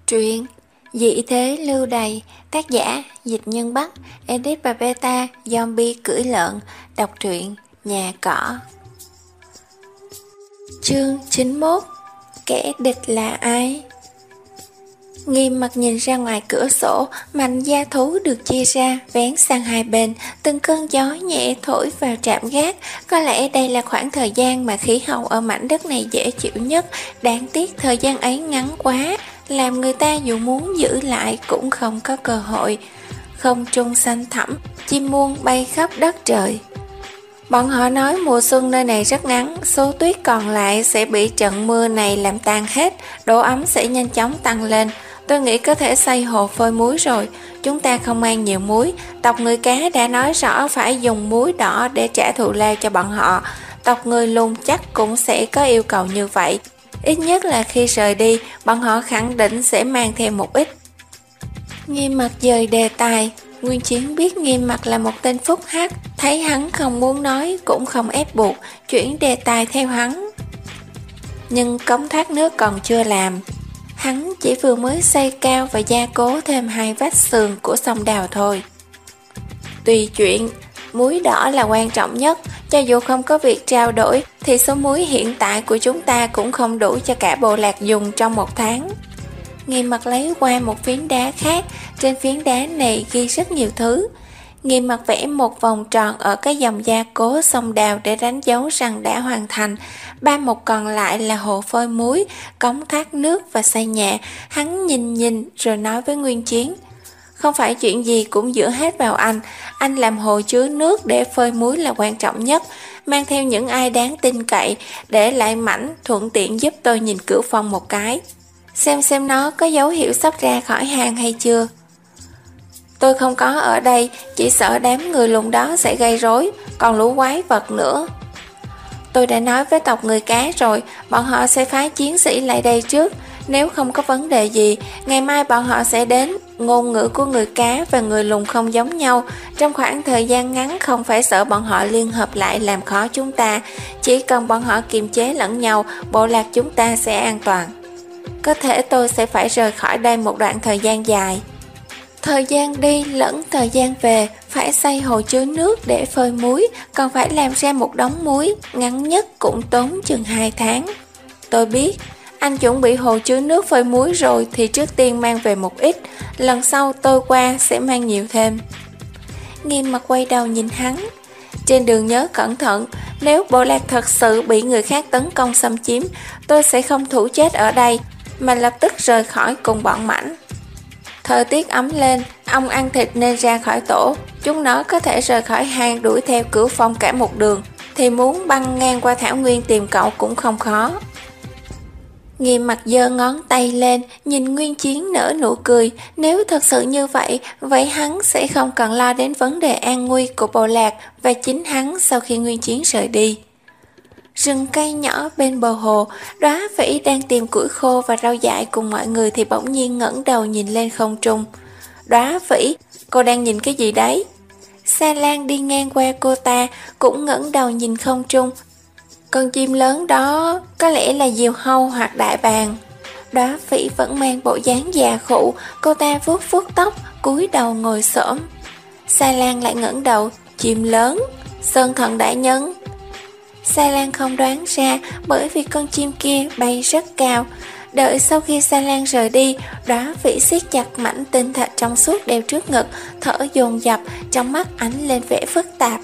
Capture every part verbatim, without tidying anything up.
Truyện Dị thế lưu đày, tác giả Dịch Nhân Bắc, edit và beta Zombie cưỡi lợn, đọc truyện Nhà Cỏ. Chương chín mươi mốt. Kẻ địch là ai? Nghiêm mặt nhìn ra ngoài cửa sổ, mảnh da thú được chia ra, vén sang hai bên, từng cơn gió nhẹ thổi vào trạm gác. Có lẽ đây là khoảng thời gian mà khí hậu ở mảnh đất này dễ chịu nhất. Đáng tiếc thời gian ấy ngắn quá, làm người ta dù muốn giữ lại cũng không có cơ hội. Không trung xanh thẳm, chim muông bay khắp đất trời. Bọn họ nói mùa xuân nơi này rất ngắn, số tuyết còn lại sẽ bị trận mưa này làm tan hết, độ ấm sẽ nhanh chóng tăng lên. Tôi nghĩ có thể xây hồ phơi muối rồi. Chúng ta không mang nhiều muối. Tộc người cá đã nói rõ phải dùng muối đỏ để trả thù lao cho bọn họ. Tộc người lùn chắc cũng sẽ có yêu cầu như vậy. Ít nhất là khi rời đi, bọn họ khẳng định sẽ mang theo một ít. Nghiêm mặt dời đề tài. Nguyên Chiến biết Nghiêm mặt là một tên phúc hắc, thấy hắn không muốn nói cũng không ép buộc, chuyển đề tài theo hắn. Nhưng cống thoát nước còn chưa làm. Hắn chỉ vừa mới xây cao và gia cố thêm hai vách sườn của sông đào thôi. Tùy chuyện, muối đỏ là quan trọng nhất. Cho dù không có việc trao đổi thì số muối hiện tại của chúng ta cũng không đủ cho cả bộ lạc dùng trong một tháng. Nghiêm mặt lấy qua một phiến đá khác. Trên phiến đá này ghi rất nhiều thứ. Nghiêm mặt vẽ một vòng tròn ở cái dòng gia cố sông đào để đánh dấu rằng đã hoàn thành. Ba mục còn lại là hồ phơi muối, cống thoát nước và xây nhà. Hắn nhìn nhìn rồi nói với Nguyên Chiến: không phải chuyện gì cũng dựa hết vào anh. Anh làm hồ chứa nước để phơi muối là quan trọng nhất. Mang theo những ai đáng tin cậy, để lại mảnh thuận tiện giúp tôi nhìn cửa phòng một cái, xem xem nó có dấu hiệu sắp ra khỏi hang hay chưa. Tôi không có ở đây, chỉ sợ đám người lùn đó sẽ gây rối, còn lũ quái vật nữa. Tôi đã nói với tộc người cá rồi, bọn họ sẽ phái chiến sĩ lại đây trước. Nếu không có vấn đề gì, ngày mai bọn họ sẽ đến. Ngôn ngữ của người cá và người lùn không giống nhau. Trong khoảng thời gian ngắn không phải sợ bọn họ liên hợp lại làm khó chúng ta. Chỉ cần bọn họ kiềm chế lẫn nhau, bộ lạc chúng ta sẽ an toàn. Có thể tôi sẽ phải rời khỏi đây một đoạn thời gian dài. Thời gian đi lẫn thời gian về, phải xây hồ chứa nước để phơi muối, còn phải làm ra một đống muối, ngắn nhất cũng tốn chừng hai tháng. Tôi biết, anh chuẩn bị hồ chứa nước phơi muối rồi thì trước tiên mang về một ít, lần sau tôi qua sẽ mang nhiều thêm. Nghiêm mặt quay đầu nhìn hắn. Trên đường nhớ cẩn thận, nếu bộ lạc thật sự bị người khác tấn công xâm chiếm, tôi sẽ không thủ chết ở đây, mà lập tức rời khỏi cùng bọn mảnh. Thời tiết ấm lên, ong ăn thịt nên ra khỏi tổ. Chúng nó có thể rời khỏi hang đuổi theo Cửu Phong cả một đường, thì muốn băng ngang qua thảo nguyên tìm cậu cũng không khó. Nghiêm mặt giơ ngón tay lên, nhìn Nguyên Chiến nở nụ cười. Nếu thật sự như vậy, vậy hắn sẽ không cần lo đến vấn đề an nguy của bộ lạc và chính hắn sau khi Nguyên Chiến rời đi. Rừng cây nhỏ bên bờ hồ, Đóa Phỉ đang tìm củi khô và rau dại cùng mọi người thì bỗng nhiên ngẩng đầu nhìn lên không trung. Đóa Phỉ, cô đang nhìn cái gì đấy? Sa Lan đi ngang qua cô ta, cũng ngẩng đầu nhìn không trung. Con chim lớn đó có lẽ là diều hâu hoặc đại bàng. Đóa Phỉ vẫn mang bộ dáng già khụ, cô ta vuốt vuốt tóc, cúi đầu ngồi xổm. Sa Lan lại ngẩng đầu, chim lớn, Sơn Thần đại nhân. Sa Lan không đoán ra, bởi vì con chim kia bay rất cao. Đợi sau khi Sa Lan rời đi, Đóa Phỉ siết chặt mảnh tinh thạch trong suốt đeo trước ngực, thở dồn dập, trong mắt ánh lên vẻ phức tạp.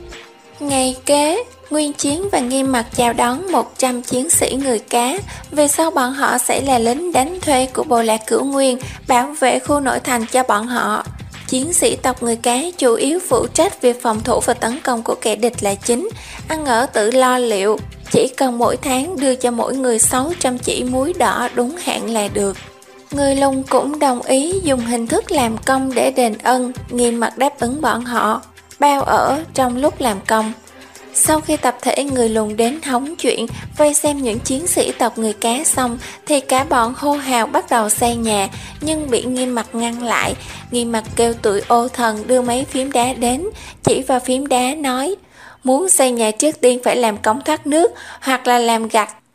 Ngày kế, Nguyên Chiến và Nghiêm mặt chào đón một trăm chiến sĩ người cá. Về sau bọn họ sẽ là lính đánh thuê của bộ lạc Cửu Nguyên, bảo vệ khu nội thành cho bọn họ. Chiến sĩ tộc người cá chủ yếu phụ trách việc phòng thủ và tấn công của kẻ địch là chính, ăn ở tự lo liệu, chỉ cần mỗi tháng đưa cho mỗi người sáu trăm chỉ muối đỏ đúng hạn là được. Người lùn cũng đồng ý dùng hình thức làm công để đền ân. Nghiêm mặt đáp ứng bọn họ, bao ở trong lúc làm công. Sau khi tập thể người lùn đến hóng chuyện, vây xem những chiến sĩ tộc người cá xong, thì cả bọn hô hào bắt đầu xây nhà, nhưng bị Nghiêm mặt ngăn lại. Nghiêm mặt kêu tụi ô thần đưa mấy phím đá đến, chỉ vào phím đá nói: muốn xây nhà trước tiên phải làm cống thoát nước, hoặc là làm gạch,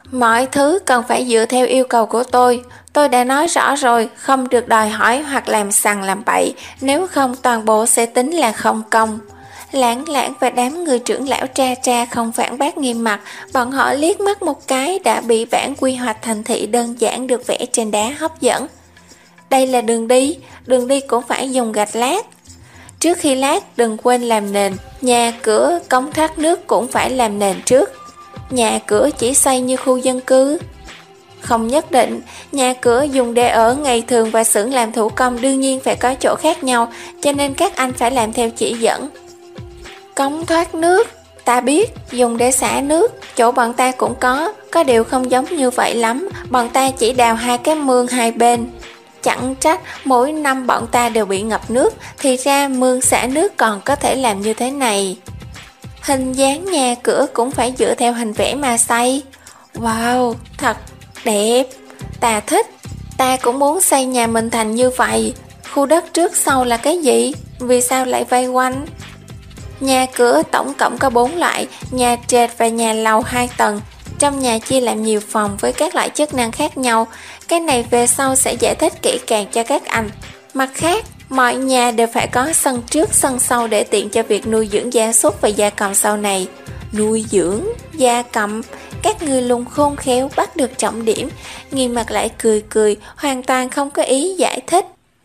Mọi thứ cần phải dựa theo yêu cầu của tôi. Tôi đã nói rõ rồi, không được đòi hỏi hoặc làm sằng làm bậy, nếu không toàn bộ sẽ tính là không công. Lãng Lãng và đám người trưởng lão tra tra không phản bác nghiêm mặt, bọn họ liếc mắt một cái đã bị bản quy hoạch thành thị đơn giản được vẽ trên đá hấp dẫn. Đây là đường đi, đường đi cũng phải dùng gạch lát. Trước khi lát đừng quên làm nền, nhà cửa, cống thoát nước cũng phải làm nền trước. Nhà cửa chỉ xây như khu dân cư? Không nhất định, nhà cửa dùng để ở ngày thường và xưởng làm thủ công đương nhiên phải có chỗ khác nhau, cho nên các anh phải làm theo chỉ dẫn. Cống thoát nước, ta biết, dùng để xả nước, chỗ bọn ta cũng có, có điều không giống như vậy lắm, bọn ta chỉ đào hai cái mương hai bên. Chẳng trách mỗi năm bọn ta đều bị ngập nước, thì ra mương xả nước còn có thể làm như thế này. Hình dáng nhà cửa cũng phải dựa theo hình vẽ mà xây. Wow, thật đẹp, ta thích, ta cũng muốn xây nhà mình thành như vậy. Khu đất trước sau là cái gì? Vì sao lại vây quanh? Nhà cửa tổng cộng có bốn loại, nhà trệt và nhà lầu hai tầng. Trong nhà chia làm nhiều phòng với các loại chức năng khác nhau. Cái này về sau sẽ giải thích kỹ càng cho các anh. Mặt khác, mọi nhà đều phải có sân trước sân sau để tiện cho việc nuôi dưỡng gia súc và gia cầm sau này. Nuôi dưỡng, gia cầm, các người lùng khôn khéo bắt được trọng điểm. Nghiêm mặt lại cười cười, hoàn toàn không có ý giải thích.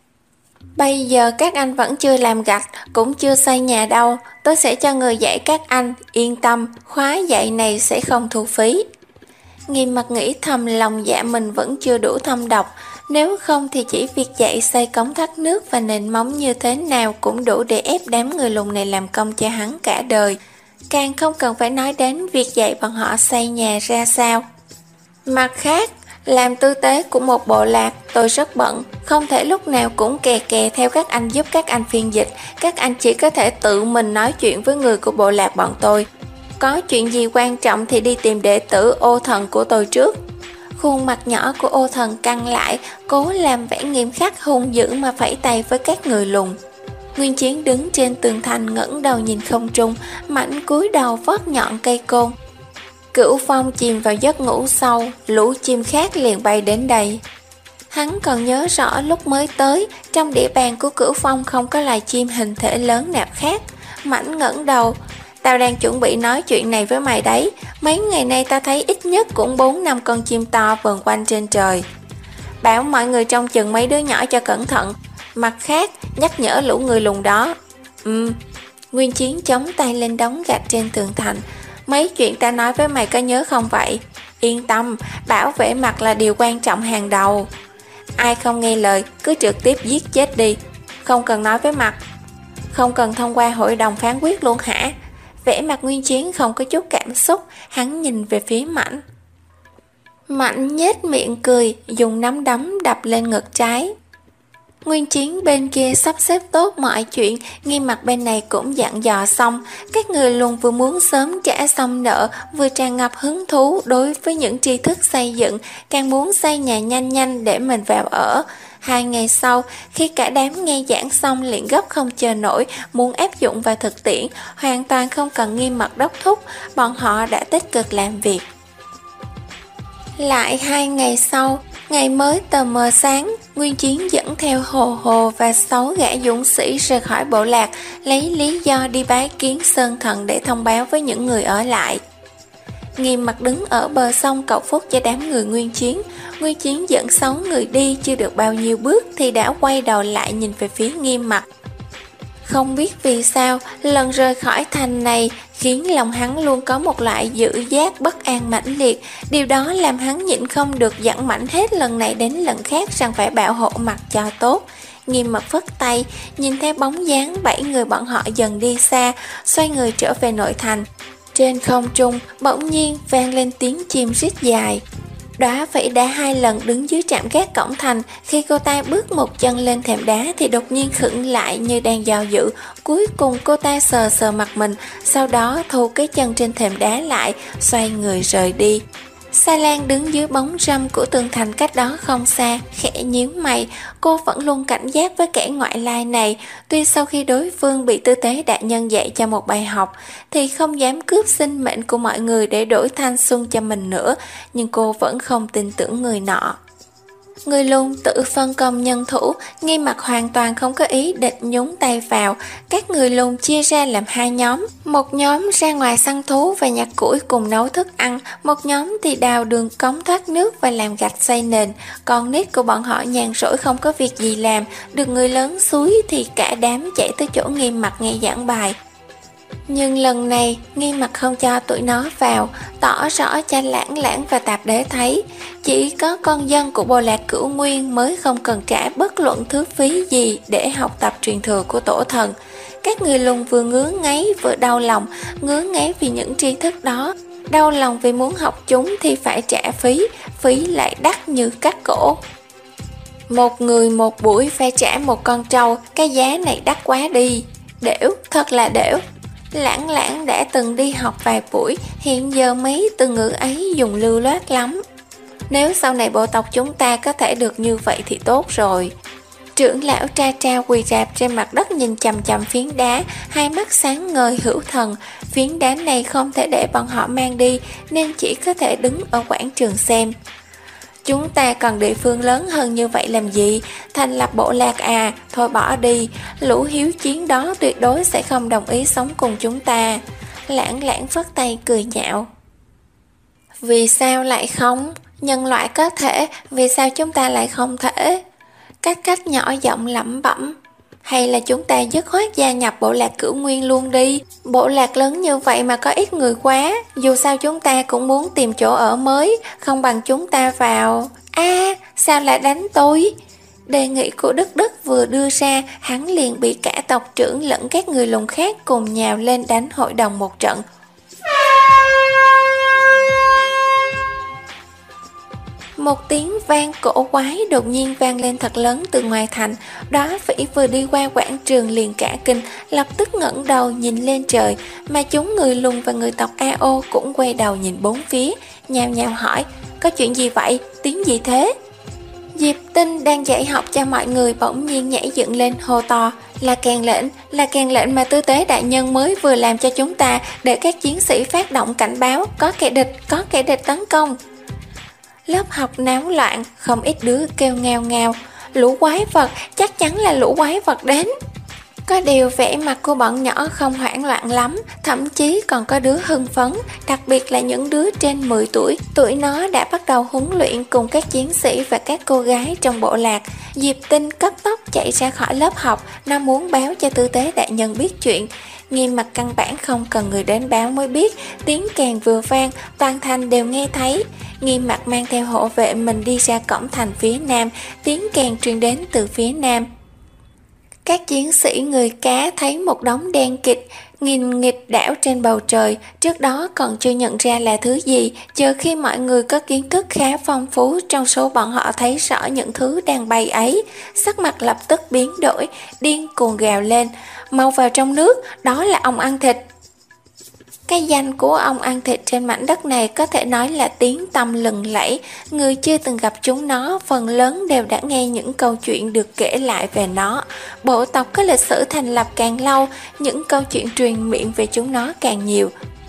Bây giờ các anh vẫn chưa làm gạch, cũng chưa xây nhà đâu. Tôi sẽ cho người dạy các anh, yên tâm, khóa dạy này sẽ không thu phí. Nghiêm mặt nghĩ thầm lòng dạ mình vẫn chưa đủ thâm độc. Nếu không thì chỉ việc dạy xây cống thoát nước và nền móng như thế nào cũng đủ để ép đám người lùn này làm công cho hắn cả đời. Càng không cần phải nói đến việc dạy bọn họ xây nhà ra sao. Mặt khác, làm tư tế của một bộ lạc, tôi rất bận, không thể lúc nào cũng kè kè theo các anh giúp các anh phiên dịch. Các anh chỉ có thể tự mình nói chuyện với người của bộ lạc bọn tôi. Có chuyện gì quan trọng thì đi tìm đệ tử Ô Thần của tôi trước. Khuôn mặt nhỏ của Ô Thần căng lại, cố làm vẻ nghiêm khắc hung dữ mà phẩy tay với các người lùn. Nguyên Chiến đứng trên tường thành ngẩng đầu nhìn không trung, mạnh cúi đầu vót nhọn cây côn. Cửu Phong chìm vào giấc ngủ sâu, lũ chim khác liền bay đến đây. Hắn còn nhớ rõ lúc mới tới, trong địa bàn của Cửu Phong không có loài chim hình thể lớn nào khác. Mảnh ngẩng đầu, tao đang chuẩn bị nói chuyện này với mày đấy, mấy ngày nay ta thấy ít nhất cũng bốn năm con chim to vờn quanh trên trời. Bảo mọi người trông chừng mấy đứa nhỏ cho cẩn thận, mặt khác nhắc nhở lũ người lùn đó. Ừ, Nguyên Chiến chống tay lên đống gạch trên tường thành. Mấy chuyện ta nói với mày có nhớ không vậy? Yên tâm, bảo vệ mặt là điều quan trọng hàng đầu. Ai không nghe lời cứ trực tiếp giết chết đi, không cần nói với mặt. Không cần thông qua hội đồng phán quyết luôn hả? Vẻ mặt Nguyên Chiến không có chút cảm xúc, hắn nhìn về phía Mạnh. Mạnh nhếch miệng cười, dùng nắm đấm đập lên ngực trái. Nguyên Chiến bên kia sắp xếp tốt mọi chuyện, Nghiêm mặt bên này cũng dặn dò xong. Các người luôn vừa muốn sớm trả xong nợ, vừa tràn ngập hứng thú đối với những tri thức xây dựng, càng muốn xây nhà nhanh nhanh để mình vào ở. Hai ngày sau, khi cả đám nghe giảng xong liền gấp không chờ nổi, muốn áp dụng vào thực tiễn, hoàn toàn không cần Nghiêm mặt đốc thúc, bọn họ đã tích cực làm việc. Lại hai ngày sau, ngày mới tờ mờ sáng, Nguyên Chiến dẫn theo Hồ Hồ và sáu gã dũng sĩ rời khỏi bộ lạc, lấy lý do đi bái kiến Sơn Thần để thông báo với những người ở lại. Nghiêm mặt đứng ở bờ sông cầu phúc cho đám người Nguyên Chiến. Nguyên Chiến dẫn sáu người đi chưa được bao nhiêu bước thì đã quay đầu lại nhìn về phía Nghiêm mặt. Không biết vì sao, lần rời khỏi thành này khiến lòng hắn luôn có một loại dự giác bất an mãnh liệt. Điều đó làm hắn nhịn không được dặn Mảnh hết lần này đến lần khác rằng phải bảo hộ mặt cho tốt. Nghiêm mặt phất tay, nhìn theo bóng dáng bảy người bọn họ dần đi xa, xoay người trở về nội thành. Trên không trung, bỗng nhiên vang lên tiếng chim rít dài. Đóa Phỉ đã hai lần đứng dưới trạm gác cổng thành, khi cô ta bước một chân lên thềm đá thì đột nhiên khựng lại như đang do dự. Cuối cùng cô ta sờ sờ mặt mình, sau đó thu cái chân trên thềm đá lại, xoay người rời đi. Sa Lan đứng dưới bóng râm của tường thành cách đó không xa, khẽ nhíu mày. Cô vẫn luôn cảnh giác với kẻ ngoại lai này. Tuy sau khi đối phương bị tư tế đại nhân dạy cho một bài học, thì không dám cướp sinh mệnh của mọi người để đổi thanh xuân cho mình nữa, nhưng cô vẫn không tin tưởng người nọ. Người lùn tự phân công nhân thủ, Nghiêm Mặc hoàn toàn không có ý định nhúng tay vào. Các người lùn chia ra làm hai nhóm. Một nhóm ra ngoài săn thú và nhặt củi cùng nấu thức ăn, một nhóm thì đào đường cống thoát nước và làm gạch xây nền. Còn nít của bọn họ nhàn rỗi không có việc gì làm, được người lớn xúi thì cả đám chạy tới chỗ Nghiêm Mặc nghe giảng bài. Nhưng lần này Nghiêm Mặc không cho tụi nó vào, tỏ rõ cho Lãng Lãng và Tạp Đế thấy chỉ có con dân của Bộ Lạc Cửu Nguyên mới không cần trả bất luận thứ phí gì để học tập truyền thừa của tổ thần. Các người lùn vừa ngứa ngáy vừa đau lòng, ngứa ngáy vì những tri thức đó, đau lòng vì muốn học chúng thì phải trả phí, phí lại đắt như cắt cổ. Một người một buổi phải trả một con trâu, cái giá này đắt quá đi. Đểu, thật là đểu. Lãng Lãng đã từng đi học vài buổi, hiện giờ mấy từ ngữ ấy dùng lưu loát lắm. Nếu sau này bộ tộc chúng ta có thể được như vậy thì tốt rồi. Trưởng lão Tra Tra quỳ rạp trên mặt đất nhìn chằm chằm phiến đá, hai mắt sáng ngời hữu thần. Phiến đá này không thể để bọn họ mang đi, nên chỉ có thể đứng ở quảng trường xem. Chúng ta còn địa phương lớn hơn như vậy làm gì? Thành lập bộ lạc à? Thôi bỏ đi. Lũ hiếu chiến đó tuyệt đối sẽ không đồng ý sống cùng chúng ta. Lãng Lãng phất tay cười nhạo. Vì sao lại không? Nhân loại có thể, vì sao chúng ta lại không thể? Cách cách nhỏ giọng lẩm bẩm. Hay là chúng ta dứt khoát gia nhập bộ lạc Cửu Nguyên luôn đi. Bộ lạc lớn như vậy mà có ít người quá, dù sao chúng ta cũng muốn tìm chỗ ở mới, không bằng chúng ta vào. A, à, sao lại đánh tôi? Đề nghị của Đức Đức vừa đưa ra, hắn liền bị cả tộc trưởng lẫn các người lùn khác cùng nhào lên đánh hội đồng một trận. Một tiếng vang cổ quái đột nhiên vang lên thật lớn từ ngoài thành. Đó Phỉ vừa đi qua quảng trường liền cả kinh, lập tức ngẩng đầu nhìn lên trời, mà chúng người lùn và người tộc a o cũng quay đầu nhìn bốn phía, nhao nhao hỏi, có chuyện gì vậy, tiếng gì thế? Diệp Tinh đang dạy học cho mọi người bỗng nhiên nhảy dựng lên hô to, là kèn lệnh, là kèn lệnh mà tư tế đại nhân mới vừa làm cho chúng ta, để các chiến sĩ phát động cảnh báo, có kẻ địch, có kẻ địch tấn công. Lớp học náo loạn, không ít đứa kêu ngao ngao, lũ quái vật, chắc chắn là lũ quái vật đến. Có điều vẻ mặt của bọn nhỏ không hoảng loạn lắm, thậm chí còn có đứa hưng phấn, đặc biệt là những đứa trên mười tuổi. Tuổi nó đã bắt đầu huấn luyện cùng các chiến sĩ và các cô gái trong bộ lạc. Diệp Tinh cấp tốc chạy ra khỏi lớp học, nó muốn báo cho tư tế đại nhân biết chuyện. Nghiêm Mặc căn bản không cần người đến báo mới biết, tiếng kèn vừa vang, toàn thành đều nghe thấy. Nghiêm Mặc mang theo hộ vệ mình đi ra cổng thành phía nam, tiếng kèn truyền đến từ phía nam. Các chiến sĩ người cá thấy một đống đen kịt, nghìn nghịch đảo trên bầu trời, trước đó còn chưa nhận ra là thứ gì, chờ khi mọi người có kiến thức khá phong phú trong số bọn họ thấy rõ những thứ đang bay ấy, sắc mặt lập tức biến đổi, điên cuồng gào lên, mau vào trong nước, đó là ong ăn thịt. Cái danh của ong ăn thịt trên mảnh đất này có thể nói là tiếng tăm lừng lẫy, người chưa từng gặp chúng nó phần lớn đều đã nghe những câu chuyện được kể lại về nó. Bộ tộc có lịch sử thành lập càng lâu, những câu chuyện truyền miệng về chúng nó càng nhiều.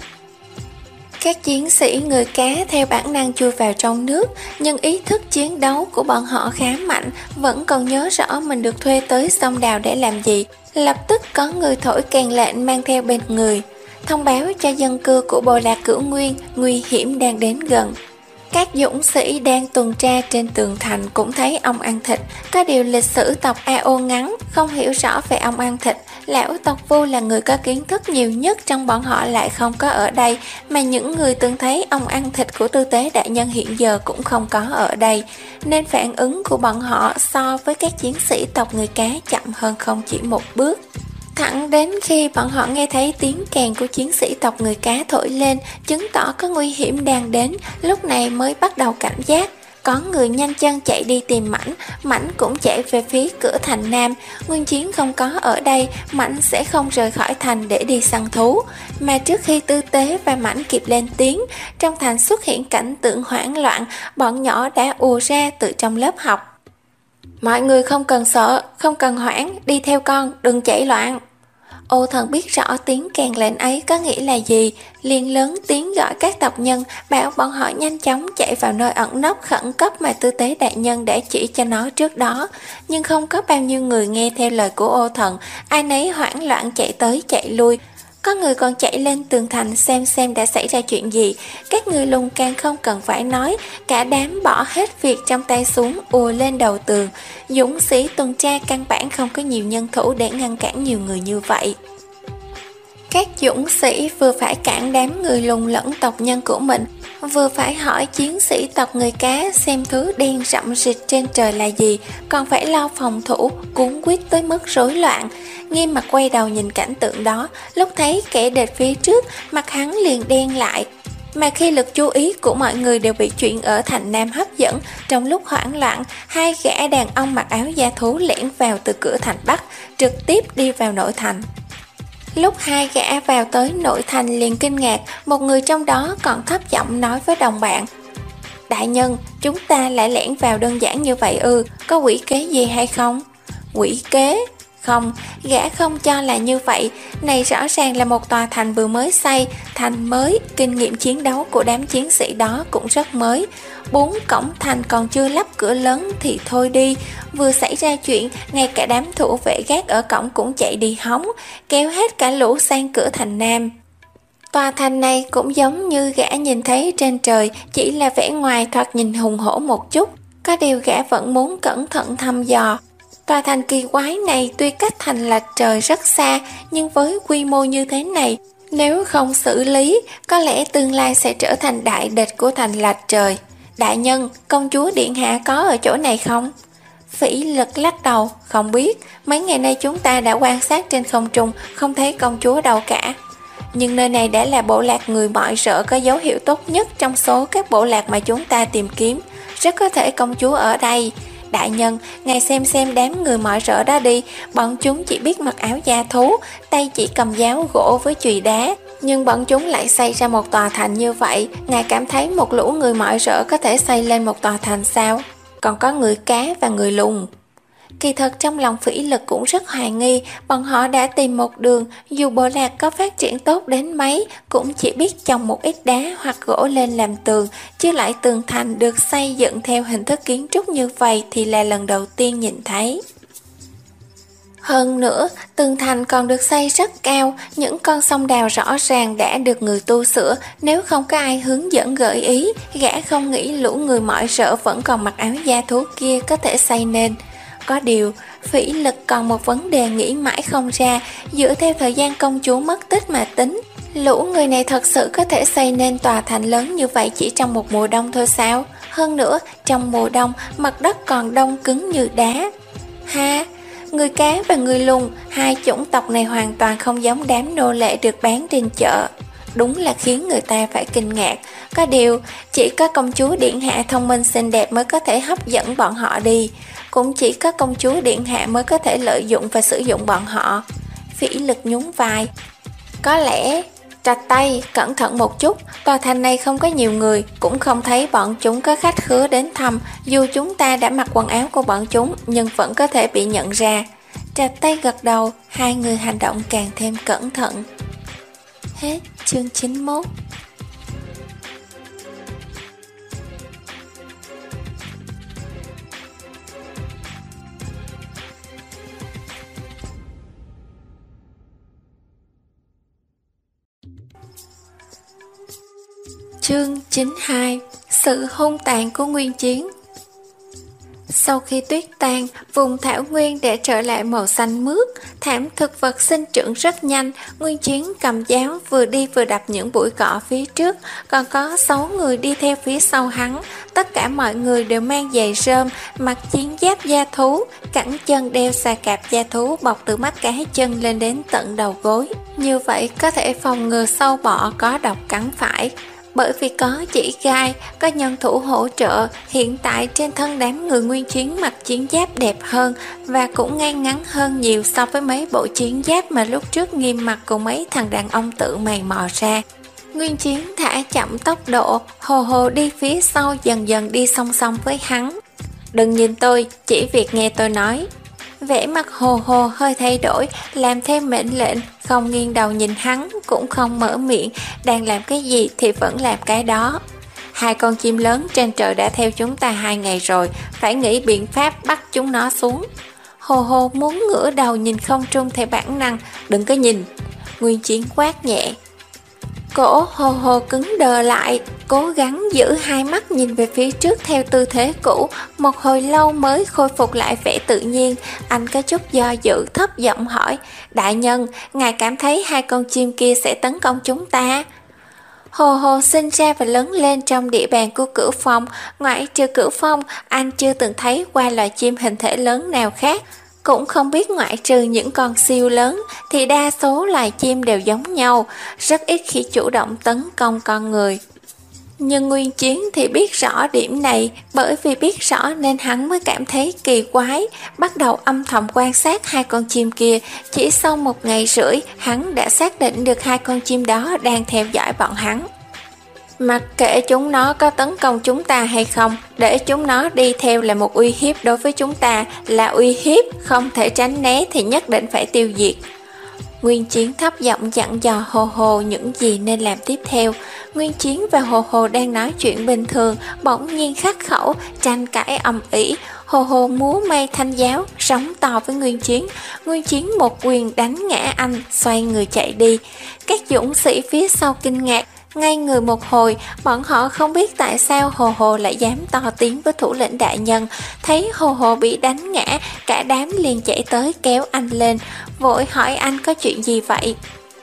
Các chiến sĩ người cá theo bản năng chui vào trong nước, nhưng ý thức chiến đấu của bọn họ khá mạnh, vẫn còn nhớ rõ mình được thuê tới sông đào để làm gì. Lập tức có người thổi kèn lệnh mang theo bên người, thông báo cho dân cư của bộ lạc Cửu Nguyên nguy hiểm đang đến gần. Các dũng sĩ đang tuần tra trên tường thành cũng thấy ong ăn thịt, có điều lịch sử tộc a o ngắn, không hiểu rõ về ong ăn thịt. Lão tộc Vu là người có kiến thức nhiều nhất trong bọn họ lại không có ở đây, mà những người từng thấy ong ăn thịt của tư tế đại nhân hiện giờ cũng không có ở đây, nên phản ứng của bọn họ so với các chiến sĩ tộc người cá chậm hơn không chỉ một bước. Thẳng đến khi bọn họ nghe thấy tiếng kèn của chiến sĩ tộc người cá thổi lên, chứng tỏ có nguy hiểm đang đến, lúc này mới bắt đầu cảnh giác. Có người nhanh chân chạy đi tìm Mãnh, Mãnh cũng chạy về phía cửa thành Nam. Nguyên Chiến không có ở đây, Mãnh sẽ không rời khỏi thành để đi săn thú. Mà trước khi Tư Tế và Mãnh kịp lên tiếng, trong thành xuất hiện cảnh tượng hoảng loạn, bọn nhỏ đã ùa ra từ trong lớp học. Mọi người không cần sợ, không cần hoảng, đi theo con, đừng chạy loạn. Ô Thần biết rõ tiếng kèn lệnh ấy có nghĩa là gì, liền lớn tiếng gọi các tộc nhân, bảo bọn họ nhanh chóng chạy vào nơi ẩn nấp khẩn cấp mà Tư Tế đại nhân đã chỉ cho nó trước đó. Nhưng không có bao nhiêu người nghe theo lời của Ô Thần, ai nấy hoảng loạn chạy tới chạy lui. Có người còn chạy lên tường thành xem xem đã xảy ra chuyện gì. Các người lùng càng không cần phải nói, cả đám bỏ hết việc trong tay xuống ùa lên đầu tường. Dũng sĩ tuần tra căn bản không có nhiều nhân thủ để ngăn cản nhiều người như vậy. Các dũng sĩ vừa phải cản đám người lùng lẫn tộc nhân của mình, vừa phải hỏi chiến sĩ tộc người cá xem thứ đen rậm rịt trên trời là gì, còn phải lo phòng thủ, cuống quýt tới mức rối loạn. Nghiêm Mặt quay đầu nhìn cảnh tượng đó, lúc thấy kẻ địch phía trước, mặt hắn liền đen lại. Mà khi lực chú ý của mọi người đều bị chuyện ở thành Nam hấp dẫn, trong lúc hoảng loạn, hai gã đàn ông mặc áo da thú lẻn vào từ cửa thành Bắc, trực tiếp đi vào nội thành. Lúc hai gã vào tới nội thành liền kinh ngạc, một người trong đó còn thấp giọng nói với đồng bạn: Đại nhân, chúng ta lại lẻn vào đơn giản như vậy ư, có quỷ kế gì hay không? Quỷ kế? Không, gã không cho là như vậy. Này rõ ràng là một tòa thành vừa mới xây, thành mới, kinh nghiệm chiến đấu của đám chiến sĩ đó cũng rất mới. Bốn cổng thành còn chưa lắp cửa lớn thì thôi đi. Vừa xảy ra chuyện, ngay cả đám thủ vệ gác ở cổng cũng chạy đi hóng, kéo hết cả lũ sang cửa thành Nam. Tòa thành này cũng giống như gã nhìn thấy trên trời, chỉ là vẻ ngoài thoạt nhìn hùng hổ một chút. Có điều gã vẫn muốn cẩn thận thăm dò. Tòa thành kỳ quái này tuy cách thành Lạch Trời rất xa, nhưng với quy mô như thế này, nếu không xử lý, có lẽ tương lai sẽ trở thành đại địch của thành Lạch Trời. Đại nhân, công chúa Điện Hạ có ở chỗ này không? Phỉ Lực lắc đầu, không biết, mấy ngày nay chúng ta đã quan sát trên không trung, không thấy công chúa đâu cả. Nhưng nơi này đã là bộ lạc người mọi rợ có dấu hiệu tốt nhất trong số các bộ lạc mà chúng ta tìm kiếm, rất có thể công chúa ở đây. Đại nhân, ngài xem xem đám người mọi rợ đó đi, bọn chúng chỉ biết mặc áo da thú, tay chỉ cầm giáo gỗ với chùy đá, nhưng bọn chúng lại xây ra một tòa thành như vậy. Ngài cảm thấy một lũ người mọi rợ có thể xây lên một tòa thành sao? Còn có người cá và người lùn. Kỳ thật trong lòng Phỉ Lực cũng rất hoài nghi, bọn họ đã tìm một đường, dù bộ lạc có phát triển tốt đến mấy, cũng chỉ biết trồng một ít đá hoặc gỗ lên làm tường, chứ lại tường thành được xây dựng theo hình thức kiến trúc như vậy thì là lần đầu tiên nhìn thấy. Hơn nữa, tường thành còn được xây rất cao, những con sông đào rõ ràng đã được người tu sửa, nếu không có ai hướng dẫn gợi ý, gã không nghĩ lũ người mọi rợ vẫn còn mặc áo da thú kia có thể xây nên. Có điều, Phỉ Lực còn một vấn đề nghĩ mãi không ra, dựa theo thời gian công chúa mất tích mà tính, lũ người này thật sự có thể xây nên tòa thành lớn như vậy chỉ trong một mùa đông thôi sao? Hơn nữa, trong mùa đông, mặt đất còn đông cứng như đá. Ha, người cá và người lùn, hai chủng tộc này hoàn toàn không giống đám nô lệ được bán trên chợ. Đúng là khiến người ta phải kinh ngạc. Có điều, chỉ có công chúa Điện Hạ thông minh xinh đẹp mới có thể hấp dẫn bọn họ đi. Cũng chỉ có công chúa Điện Hạ mới có thể lợi dụng và sử dụng bọn họ. Phỉ Lực nhún vai. Có lẽ, trạch tay, cẩn thận một chút, tòa thành này không có nhiều người, cũng không thấy bọn chúng có khách khứa đến thăm. Dù chúng ta đã mặc quần áo của bọn chúng, nhưng vẫn có thể bị nhận ra. Trạch tay gật đầu, hai người hành động càng thêm cẩn thận. Hết chương chín mươi mốt. Chương chín mươi hai. Sự hung tàn của Nguyên Chiến. Sau khi tuyết tan, vùng thảo nguyên đã trở lại màu xanh mướt, thảm thực vật sinh trưởng rất nhanh. Nguyên Chiến cầm giáo vừa đi vừa đập những bụi cỏ phía trước, còn có sáu người đi theo phía sau hắn. Tất cả mọi người đều mang giày rơm, mặc chiến giáp da thú, cẳng chân đeo xà cạp da thú bọc từ mắt cá chân lên đến tận đầu gối. Như vậy có thể phòng ngừa sâu bọ có độc cắn phải. Bởi vì có chỉ gai, có nhân thủ hỗ trợ, hiện tại trên thân đám người Nguyên Chiến mặc chiến giáp đẹp hơn và cũng ngay ngắn hơn nhiều so với mấy bộ chiến giáp mà lúc trước Nghiêm mặc cùng mấy thằng đàn ông tự mày mò ra. Nguyên Chiến thả chậm tốc độ, Hồ Hồ đi phía sau dần dần đi song song với hắn. Đừng nhìn tôi, chỉ việc nghe tôi nói. Vẻ mặt Hồ Hồ hơi thay đổi, làm theo mệnh lệnh, không nghiêng đầu nhìn hắn, cũng không mở miệng, đang làm cái gì thì vẫn làm cái đó. Hai con chim lớn trên trời đã theo chúng ta hai ngày rồi, phải nghĩ biện pháp bắt chúng nó xuống. Hồ Hồ muốn ngửa đầu nhìn không trung theo bản năng, đừng có nhìn. Nguyên Chiến quát nhẹ. Cổ Hồ Hồ cứng đờ lại, cố gắng giữ hai mắt nhìn về phía trước theo tư thế cũ, một hồi lâu mới khôi phục lại vẻ tự nhiên. Anh có chút do dự, thấp giọng hỏi, đại nhân, ngài cảm thấy hai con chim kia sẽ tấn công chúng ta? Hồ Hồ sinh ra và lớn lên trong địa bàn của Cửu Phong, ngoại trừ Cửu Phong, anh chưa từng thấy qua loài chim hình thể lớn nào khác. Cũng không biết ngoại trừ những con siêu lớn thì đa số loài chim đều giống nhau, rất ít khi chủ động tấn công con người. Nhưng Nguyên Chiến thì biết rõ điểm này, bởi vì biết rõ nên hắn mới cảm thấy kỳ quái, bắt đầu âm thầm quan sát hai con chim kia. Chỉ sau một ngày rưỡi, hắn đã xác định được hai con chim đó đang theo dõi bọn hắn. Mặc kệ chúng nó có tấn công chúng ta hay không, để chúng nó đi theo là một uy hiếp đối với chúng ta, là uy hiếp, không thể tránh né thì nhất định phải tiêu diệt. Nguyên Chiến thấp giọng dặn dò Hồ Hồ những gì nên làm tiếp theo. Nguyên Chiến và Hồ Hồ đang nói chuyện bình thường, bỗng nhiên khắc khẩu, tranh cãi ầm ĩ. Hồ Hồ múa may thanh giáo, sóng to với Nguyên Chiến. Nguyên Chiến một quyền đánh ngã anh, xoay người chạy đi. Các dũng sĩ phía sau kinh ngạc, ngay người một hồi, bọn họ không biết tại sao Hồ Hồ lại dám to tiếng với thủ lĩnh đại nhân. Thấy Hồ Hồ bị đánh ngã, cả đám liền chạy tới kéo anh lên, vội hỏi anh có chuyện gì vậy.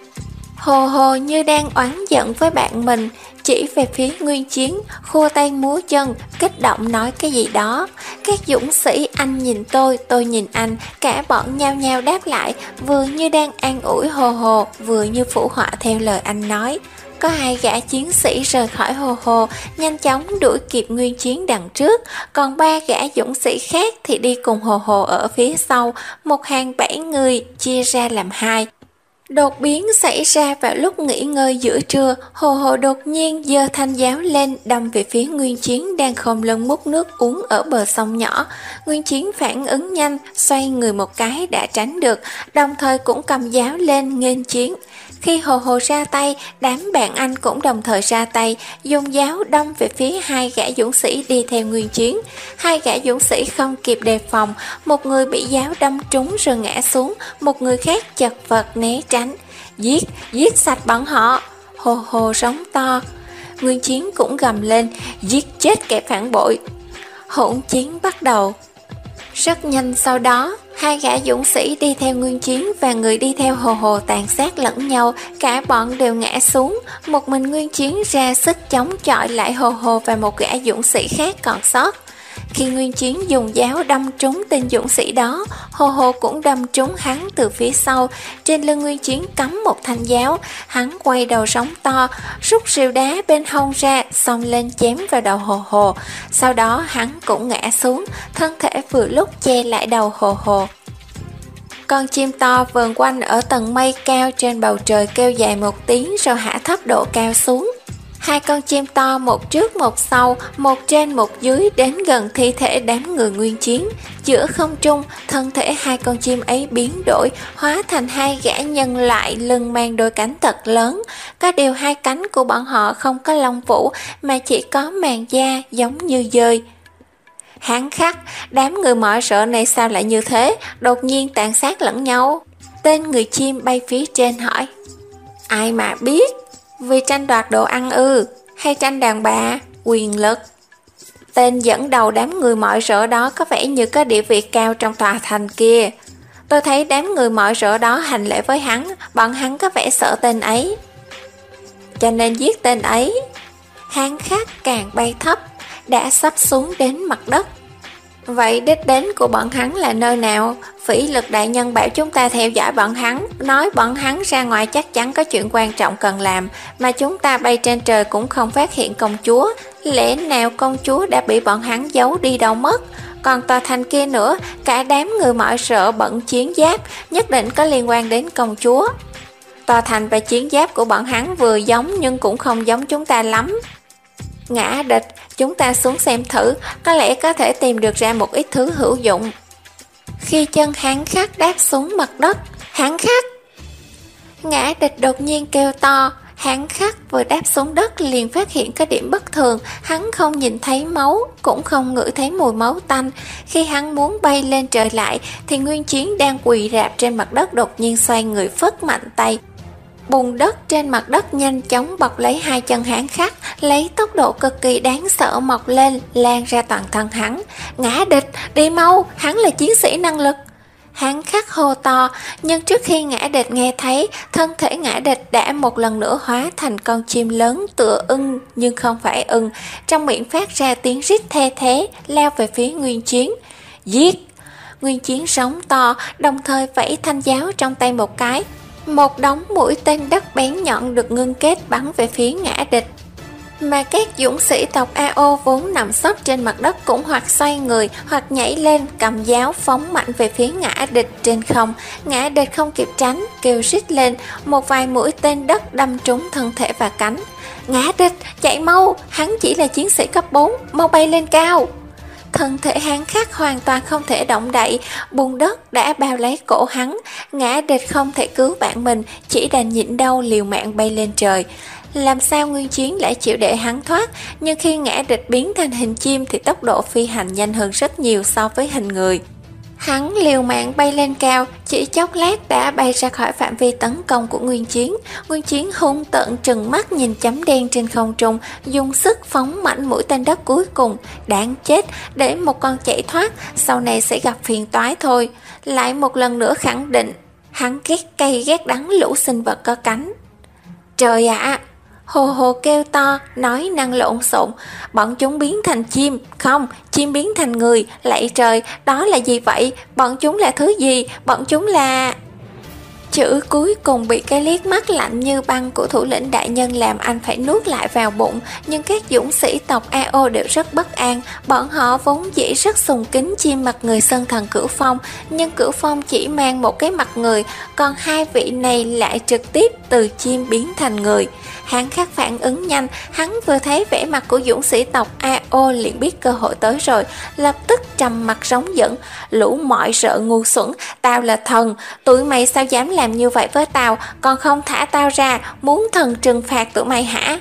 Hồ Hồ như đang oán giận với bạn mình, chỉ về phía Nguyên Chiến, khua tay múa chân, kích động nói cái gì đó. Các dũng sĩ anh nhìn tôi, tôi nhìn anh, cả bọn nhao nhao đáp lại, vừa như đang an ủi Hồ Hồ, vừa như phụ họa theo lời anh nói. Có hai gã chiến sĩ rời khỏi Hồ Hồ, nhanh chóng đuổi kịp Nguyên Chiến đằng trước, còn ba gã dũng sĩ khác thì đi cùng Hồ Hồ ở phía sau, một hàng bảy người chia ra làm hai. Đột biến xảy ra vào lúc nghỉ ngơi giữa trưa, Hồ Hồ đột nhiên giơ thanh giáo lên đâm về phía Nguyên Chiến đang khom lưng múc nước uống ở bờ sông nhỏ. Nguyên Chiến phản ứng nhanh, xoay người một cái đã tránh được, đồng thời cũng cầm giáo lên nghênh chiến. Khi Hồ Hồ ra tay, đám bạn anh cũng đồng thời ra tay, dùng giáo đâm về phía hai gã dũng sĩ đi theo Nguyên Chiến. Hai gã dũng sĩ không kịp đề phòng, một người bị giáo đâm trúng rồi ngã xuống, một người khác chật vật né tránh. Giết, giết sạch bọn họ! Hồ Hồ sống to. Nguyên Chiến cũng gầm lên, giết chết kẻ phản bội. Hỗn chiến bắt đầu. Rất nhanh sau đó, hai gã dũng sĩ đi theo Nguyên Chiến và người đi theo Hồ Hồ tàn sát lẫn nhau, cả bọn đều ngã xuống. Một mình Nguyên Chiến ra sức chống chọi lại Hồ Hồ và một gã dũng sĩ khác còn sót. Khi Nguyên Chiến dùng giáo đâm trúng tên dũng sĩ đó, Hồ Hồ cũng đâm trúng hắn từ phía sau. Trên lưng Nguyên Chiến cắm một thanh giáo, hắn quay đầu sóng to, rút rìu đá bên hông ra, xông lên chém vào đầu Hồ Hồ. Sau đó hắn cũng ngã xuống, thân thể vừa lúc che lại đầu Hồ Hồ. Con chim to vờn quanh ở tầng mây cao trên bầu trời kêu dài một tiếng rồi hạ thấp độ cao xuống. Hai con chim to một trước một sau, một trên một dưới đến gần thi thể đám người Nguyên Chiến. Giữa không trung, thân thể hai con chim ấy biến đổi, hóa thành hai gã nhân loại lưng mang đôi cánh thật lớn. Có điều hai cánh của bọn họ không có lông vũ, mà chỉ có màng da giống như dơi. Hán khắc, đám người mọi sợ này sao lại như thế, đột nhiên tàn sát lẫn nhau. Tên người chim bay phía trên hỏi. Ai mà biết? Vì tranh đoạt đồ ăn ư, hay tranh đàn bà, quyền lực? Tên dẫn đầu đám người mọi rỡ đó có vẻ như có địa vị cao trong tòa thành kia. Tôi thấy đám người mọi rỡ đó hành lễ với hắn, bọn hắn có vẻ sợ tên ấy, cho nên giết tên ấy. Hán khắc càng bay thấp, đã sắp xuống đến mặt đất. Vậy đích đến của bọn hắn là nơi nào? Phỉ Lực đại nhân bảo chúng ta theo dõi bọn hắn, nói bọn hắn ra ngoài chắc chắn có chuyện quan trọng cần làm, mà chúng ta bay trên trời cũng không phát hiện công chúa. Lẽ nào công chúa đã bị bọn hắn giấu đi đâu mất? Còn tòa thành kia nữa, cả đám người mọi sợ bận chiến giáp, nhất định có liên quan đến công chúa. Tòa thành và chiến giáp của bọn hắn vừa giống nhưng cũng không giống chúng ta lắm. Ngã Địch, chúng ta xuống xem thử, có lẽ có thể tìm được ra một ít thứ hữu dụng. Khi chân Hán Khắc đáp xuống mặt đất, Hán Khắc! Ngã Địch đột nhiên kêu to. Hán Khắc vừa đáp xuống đất liền phát hiện có điểm bất thường, hắn không nhìn thấy máu, cũng không ngửi thấy mùi máu tanh. Khi hắn muốn bay lên trời lại, thì Nguyên Chiến đang quỳ rạp trên mặt đất đột nhiên xoay người phất mạnh tay. Bùn đất trên mặt đất nhanh chóng bọc lấy hai chân Hán Khắc, lấy tốc độ cực kỳ đáng sợ mọc lên, lan ra toàn thân hắn. Ngã Địch, đi mau, hắn là chiến sĩ năng lực. Hán Khắc hô to, nhưng trước khi Ngã Địch nghe thấy, thân thể Ngã Địch đã một lần nữa hóa thành con chim lớn tựa ưng nhưng không phải ưng, trong miệng phát ra tiếng rít the thế, lao về phía Nguyên Chiến. Giết! Nguyên Chiến sống to, đồng thời vẫy thanh giáo trong tay một cái. Một đống mũi tên đất bén nhọn được ngưng kết bắn về phía Ngã Địch. Mà các dũng sĩ tộc a o vốn nằm sấp trên mặt đất cũng hoặc xoay người hoặc nhảy lên cầm giáo phóng mạnh về phía Ngã Địch trên không. Ngã Địch không kịp tránh, kêu rít lên, một vài mũi tên đất đâm trúng thân thể và cánh. Ngã Địch, chạy mau, hắn chỉ là chiến sĩ cấp bốn, mau bay lên cao. Thân thể Hán Khắc hoàn toàn không thể động đậy, bùn đất đã bao lấy cổ hắn. Ngã Địch không thể cứu bạn mình, chỉ đành nhịn đau liều mạng bay lên trời. Làm sao Nguyên Chiến lại chịu để hắn thoát? Nhưng khi Ngã Địch biến thành hình chim thì tốc độ phi hành nhanh hơn rất nhiều so với hình người. Hắn liều mạng bay lên cao, chỉ chốc lát đã bay ra khỏi phạm vi tấn công của Nguyên Chiến. Nguyên Chiến hung tợn trừng mắt nhìn chấm đen trên không trung, dùng sức phóng mạnh mũi tên đất cuối cùng. Đáng chết, để một con chạy thoát, sau này sẽ gặp phiền toái thôi. Lại một lần nữa khẳng định, hắn ghét cay ghét đắng lũ sinh vật có cánh. Trời ạ! Hồ Hồ kêu to, nói năng lộn xộn. Bọn chúng biến thành chim, không, chim biến thành người. Lạy trời, đó là gì vậy? Bọn chúng là thứ gì? Bọn chúng là... Chữ cuối cùng bị cái liếc mắt lạnh như băng của thủ lĩnh đại nhân làm anh phải nuốt lại vào bụng. Nhưng các dũng sĩ tộc a o đều rất bất an. Bọn họ vốn dĩ rất sùng kính chim mặt người Sơn Thần Cửu Phong, nhưng Cửu Phong chỉ mang một cái mặt người, còn hai vị này lại trực tiếp từ chim biến thành người. Hán Khắc phản ứng nhanh, hắn vừa thấy vẻ mặt của dũng sĩ tộc a o liền biết cơ hội tới rồi, lập tức trầm mặt rống giận. Lũ mọi sợ ngu xuẩn, tao là thần, tụi mày sao dám làm như vậy với tao, còn không thả tao ra, muốn thần trừng phạt tụi mày hả?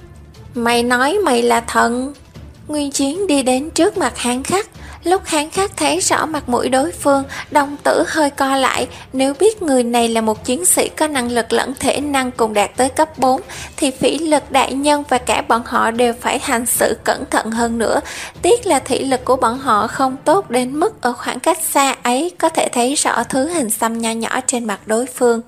Mày nói mày là thần? Nguyên Chiến đi đến trước mặt Hán Khắc. Lúc Hán Khắc thấy rõ mặt mũi đối phương, đồng tử hơi co lại. Nếu biết người này là một chiến sĩ có năng lực lẫn thể năng cùng đạt tới cấp bốn, thì Phỉ Lực đại nhân và cả bọn họ đều phải hành sự cẩn thận hơn nữa. Tiếc là thị lực của bọn họ không tốt đến mức ở khoảng cách xa ấy có thể thấy rõ thứ hình xăm nho nhỏ trên mặt đối phương.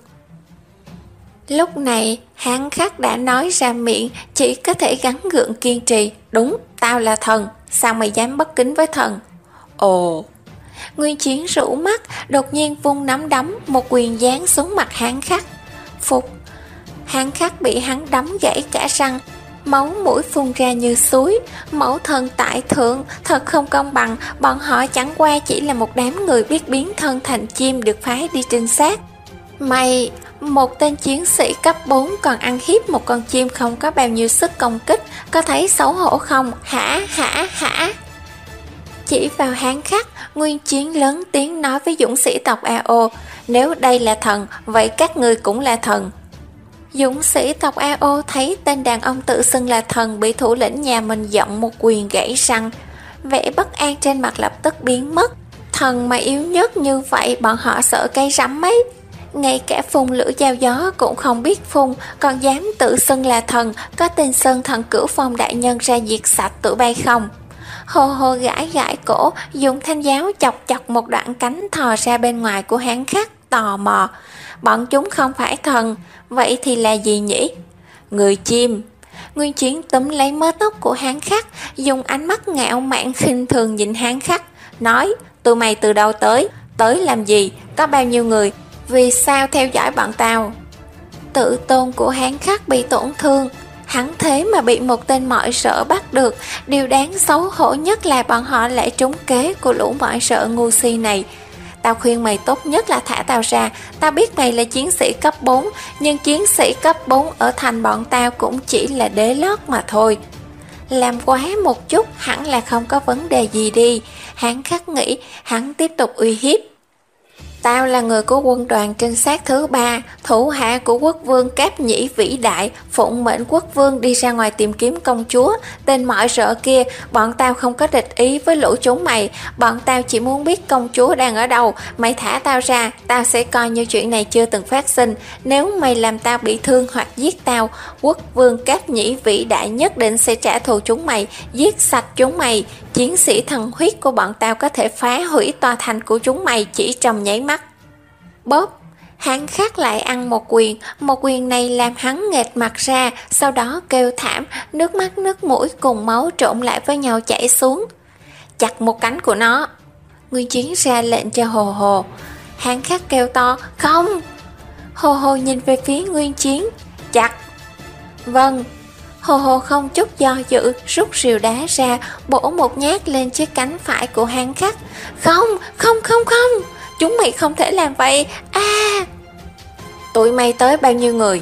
Lúc này, Hán Khắc đã nói ra miệng, chỉ có thể gắng gượng kiên trì. Đúng, tao là thần, sao mày dám bất kính với thần? Ồ! Nguyên Chiến rũ mắt, đột nhiên vung nắm đấm, một quyền giáng xuống mặt Hán Khắc. Phục! Hán Khắc bị hắn đấm gãy cả răng, máu mũi phun ra như suối. Mẫu thần tại thượng, thật không công bằng, bọn họ chẳng qua chỉ là một đám người biết biến thân thành chim được phái đi trinh sát. Mày, một tên chiến sĩ cấp bốn còn ăn hiếp một con chim không có bao nhiêu sức công kích, có thấy xấu hổ không? Hả, hả, hả? Chỉ vào Hán Khắc, Nguyên Chiến lớn tiếng nói với dũng sĩ tộc a o, nếu đây là thần, vậy các ngươi cũng là thần. Dũng sĩ tộc a o thấy tên đàn ông tự xưng là thần bị thủ lĩnh nhà mình giọng một quyền gãy răng, vẻ bất an trên mặt lập tức biến mất. Thần mà yếu nhất như vậy bọn họ sợ cây rắm mấy. Ngay cả phun lửa dao gió cũng không biết phun, còn dám tự xưng là thần, có tên Sơn Thần Cửu Phong đại nhân ra diệt sạch tụi bay không? Hồ Hồ gãi gãi cổ, dùng thanh giáo chọc chọc một đoạn cánh thò ra bên ngoài của Hán Khắc, tò mò. Bọn chúng không phải thần, vậy thì là gì nhỉ? Người chim. Nguyên Chiến túm lấy mớ tóc của Hán Khắc, dùng ánh mắt ngạo mạn khinh thường nhìn Hán Khắc. nói, tụi mày từ đâu tới, tới làm gì, có bao nhiêu người, vì sao theo dõi bọn tao? Tự tôn của Hán Khắc bị tổn thương, hắn thế mà bị một tên mọi sợ bắt được. Điều đáng xấu hổ nhất là bọn họ lại trúng kế của lũ mọi sợ ngu si này. Tao khuyên mày tốt nhất là thả tao ra. Tao biết mày là chiến sĩ cấp bốn, nhưng chiến sĩ cấp bốn ở thành bọn tao cũng chỉ là đế lót mà thôi. Làm quá một chút hẳn là không có vấn đề gì đi. Hán Khắc nghĩ. Hắn tiếp tục uy hiếp. Tao là người của quân đoàn trinh sát thứ ba, thủ hạ của quốc vương Cáp Nhĩ vĩ đại, phụng mệnh quốc vương đi ra ngoài tìm kiếm công chúa. Tên mọi rợ kia, bọn tao không có địch ý với lũ chúng mày, bọn tao chỉ muốn biết công chúa đang ở đâu. Mày thả tao ra, tao sẽ coi như chuyện này chưa từng phát sinh. Nếu mày làm tao bị thương hoặc giết tao, quốc vương Cáp Nhĩ vĩ đại nhất định sẽ trả thù chúng mày, giết sạch chúng mày. Chiến sĩ thần huyết của bọn tao có thể phá hủy tòa thành của chúng mày chỉ trong nháy mắt. Bóp, Hán Khắc lại ăn một quyền, một quyền này làm hắn nghệt mặt ra, sau đó kêu thảm, nước mắt nước mũi cùng máu trộn lại với nhau chảy xuống. Chặt một cánh của nó. Nguyên Chiến ra lệnh cho Hồ Hồ. Hán Khắc kêu to, không. Hồ Hồ nhìn về phía Nguyên Chiến, chặt. Vâng. Hồ Hồ không chút do dự, rút rìu đá ra, bổ một nhát lên chiếc cánh phải của Hán Khắc. Không, không, không, không. Chúng mày không thể làm vậy. A à. Tụi mày tới bao nhiêu người?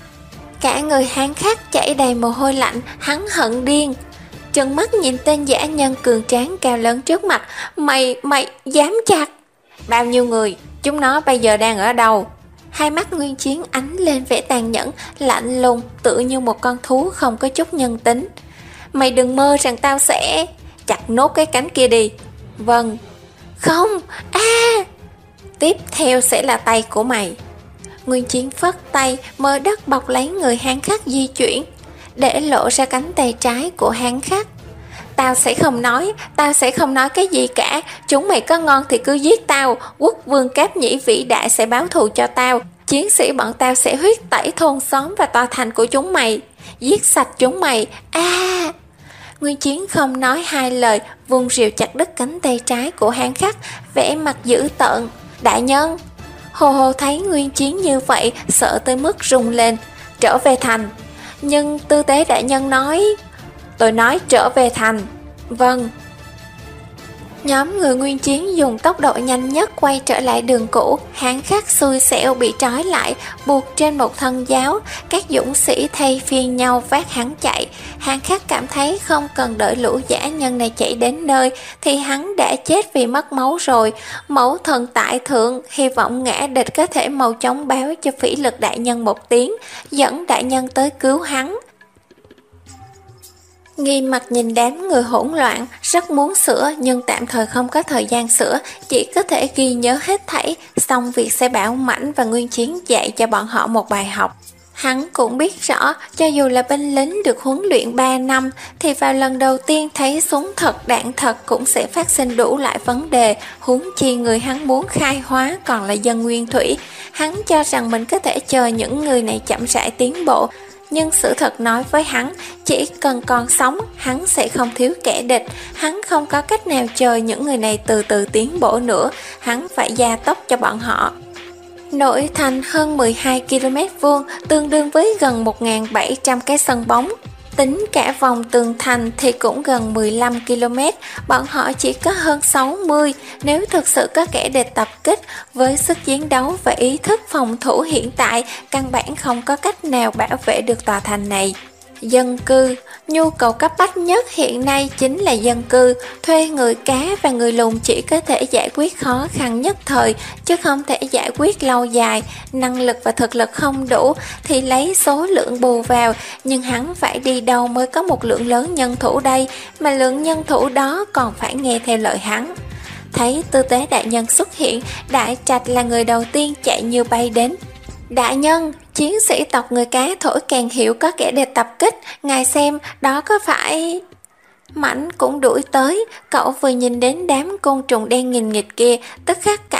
Cả người Hán Khắc chảy đầy mồ hôi lạnh, hắn hận điên. Trừng mắt nhìn tên dã nhân cường tráng cao lớn trước mặt. Mày, mày dám chặt? Bao nhiêu người? Chúng nó bây giờ đang ở đâu? Hai mắt Nguyên Chiến ánh lên vẻ tàn nhẫn, lạnh lùng, tựa như một con thú không có chút nhân tính. Mày đừng mơ rằng tao sẽ... Chặt nốt cái cánh kia đi. Vâng. Không, a à. Tiếp theo sẽ là tay của mày. Nguyên Chiến phất tay, mơ đất bọc lấy người Hán Khắc di chuyển, để lộ ra cánh tay trái của Hán Khắc. Tao sẽ không nói, tao sẽ không nói cái gì cả. Chúng mày có ngon thì cứ giết tao. Quốc vương Cáp Nhĩ vĩ đại sẽ báo thù cho tao. Chiến sĩ bọn tao sẽ huyết tẩy thôn xóm và tòa thành của chúng mày, giết sạch chúng mày. A à. Nguyên Chiến không nói hai lời, vung rìu chặt đứt cánh tay trái của Hán Khắc, vẻ mặt dữ tợn. Đại nhân. Hồ Hồ thấy Nguyên Chiến như vậy, sợ tới mức rung lên. Trở về thành. Nhưng tư tế đại nhân nói. Tôi nói trở về thành. Vâng. Nhóm người Nguyên Chiến dùng tốc độ nhanh nhất quay trở lại đường cũ. Hán Khắc xui xẻo bị trói lại, buộc trên một thân giáo. Các dũng sĩ thay phiên nhau vác hắn chạy. Hán Khắc cảm thấy không cần đợi lũ dã nhân này chạy đến nơi thì hắn đã chết vì mất máu rồi. Mẫu thần tại thượng, hy vọng ngã địch có thể mau chóng báo cho Phỉ Lực đại nhân một tiếng, dẫn đại nhân tới cứu hắn. Nghi mặt nhìn đám người hỗn loạn, rất muốn sửa nhưng tạm thời không có thời gian sửa, chỉ có thể ghi nhớ hết thảy, xong việc sẽ bảo Mãnh và Nguyên Chiến dạy cho bọn họ một bài học. Hắn cũng biết rõ, cho dù là binh lính được huấn luyện ba năm, thì vào lần đầu tiên thấy súng thật đạn thật cũng sẽ phát sinh đủ lại vấn đề, huống chi người hắn muốn khai hóa còn là dân nguyên thủy. Hắn cho rằng mình có thể chờ những người này chậm rãi tiến bộ, nhưng sự thật nói với hắn, chỉ cần còn sống, hắn sẽ không thiếu kẻ địch. Hắn không có cách nào chờ những người này từ từ tiến bộ nữa, hắn phải gia tốc cho bọn họ. Nội thành hơn mười hai ki lô mét vuông, tương đương với gần một nghìn bảy trăm cái sân bóng. Tính cả vòng tường thành thì cũng gần mười lăm ki lô mét, bọn họ chỉ có hơn sáu mươi. Nếu thực sự có kẻ địch tập kích, với sức chiến đấu và ý thức phòng thủ hiện tại, căn bản không có cách nào bảo vệ được tòa thành này. Dân cư, nhu cầu cấp bách nhất hiện nay chính là dân cư. Thuê người cá và người lùn chỉ có thể giải quyết khó khăn nhất thời, chứ không thể giải quyết lâu dài. Năng lực và thực lực không đủ thì lấy số lượng bù vào, nhưng hắn phải đi đâu mới có một lượng lớn nhân thủ đây, mà lượng nhân thủ đó còn phải nghe theo lời hắn. Thấy tư tế đại nhân xuất hiện, Đại Trạch là người đầu tiên chạy như bay đến. Đại nhân, chiến sĩ tộc người cá thổi càng hiểu có kẻ địch tập kích, ngài xem đó có phải... Mãnh cũng đuổi tới, cậu vừa nhìn đến đám côn trùng đen nghìn nghịt kia, tức khắc cảm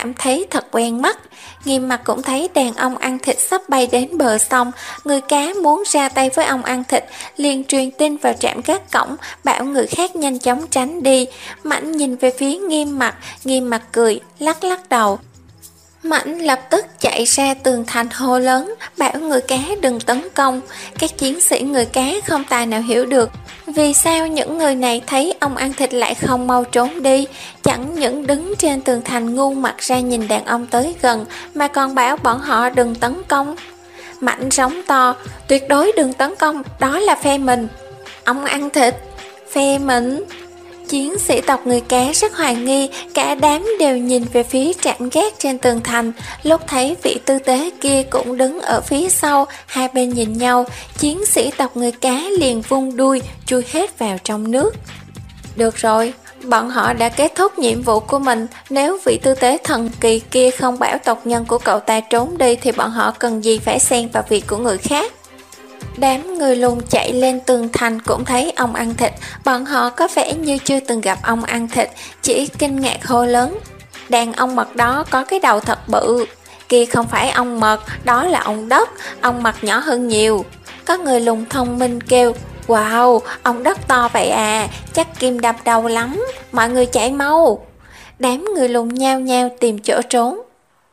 cảm thấy thật quen mắt. Nghiêm Mặc cũng thấy đàn ông ăn thịt sắp bay đến bờ sông, người cá muốn ra tay với ông ăn thịt, liền truyền tin vào trạm gác cổng, bảo người khác nhanh chóng tránh đi. Mãnh nhìn về phía Nghiêm Mặc, Nghiêm Mặc cười, lắc lắc đầu. Mãnh lập tức chạy ra tường thành hô lớn, bảo người cá đừng tấn công. Các chiến sĩ người cá không tài nào hiểu được vì sao những người này thấy ông ăn thịt lại không mau trốn đi, chẳng những đứng trên tường thành ngu mặt ra nhìn đàn ông tới gần, mà còn bảo bọn họ đừng tấn công. Mãnh giống to, tuyệt đối đừng tấn công, đó là phe mình. Ông ăn thịt, phe mình. Chiến sĩ tộc người cá rất hoài nghi, cả đám đều nhìn về phía trạm gác trên tường thành. Lúc thấy vị tư tế kia cũng đứng ở phía sau, hai bên nhìn nhau, chiến sĩ tộc người cá liền vung đuôi, chui hết vào trong nước. Được rồi, bọn họ đã kết thúc nhiệm vụ của mình, nếu vị tư tế thần kỳ kia không bảo tộc nhân của cậu ta trốn đi thì bọn họ cần gì phải xen vào việc của người khác. Đám người lùn chạy lên tường thành cũng thấy ông ăn thịt, bọn họ có vẻ như chưa từng gặp ông ăn thịt, chỉ kinh ngạc hô lớn. Đàn ông mật đó có cái đầu thật bự, kia không phải ông mật, đó là ông đất, ông mật nhỏ hơn nhiều. Có người lùn thông minh kêu, wow, ông đất to vậy à, chắc kim đập đầu lắm, mọi người chạy mau. Đám người lùn nhao nhao tìm chỗ trốn.